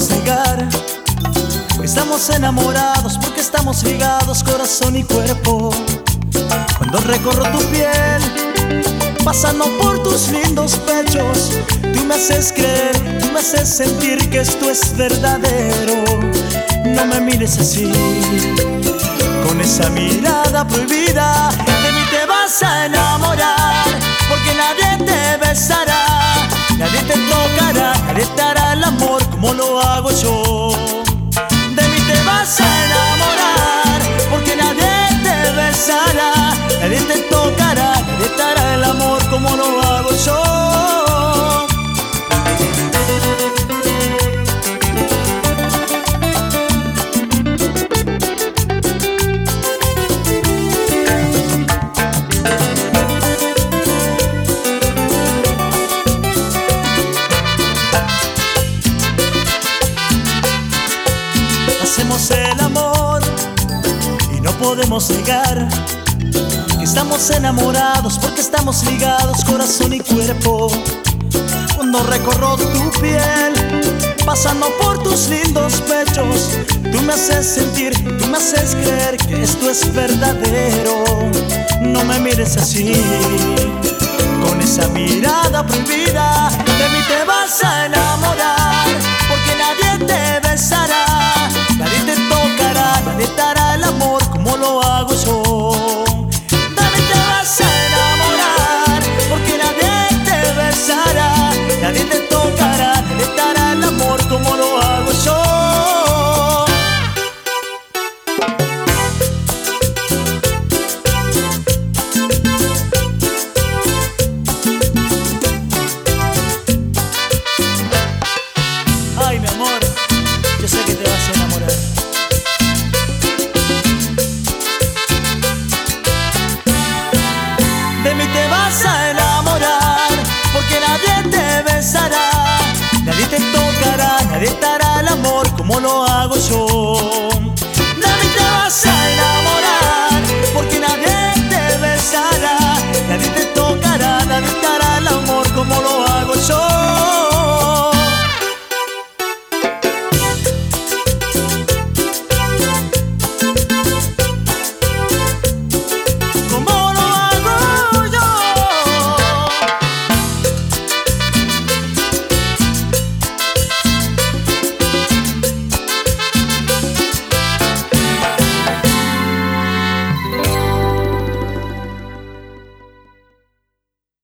podemos negar que estamos enamorados, porque estamos ligados corazón y cuerpo. Cuando recorro tu piel, pasando por tus lindos pechos, tú me haces creer, tú me haces sentir que esto es verdadero. No me mires así, con esa mirada prohibida. De mí te vas a enamorar, porque nadie te besará, nadie te tocará, nadie te hará el amor como lo hago yo. De mí te vas a enamorar, porque nadie te besará, nadie te tocará, nadie te hará el amor como lo hago yo. Hacemos el amor y no podemos negar que estamos enamorados, porque estamos ligados corazón y cuerpo. Cuando recorro tu piel, pasando por tus lindos pechos, tú me haces sentir, tú me haces creer que esto es verdadero. No me mires así, con esa mirada prohibida. De mí te vas a enamorar, porque nadie te besará, nadie te tocará, nadie te hará el amor como lo hago yo. De mí te vas a enamorar, porque nadie te besará, nadie te tocará, nadie te hará el amor como lo hago yo. Ay, mi amor, yo sé que te vas a enamorar. De mí te vas a enamorar, porque nadie te besará, nadie te tocará, nadie te hará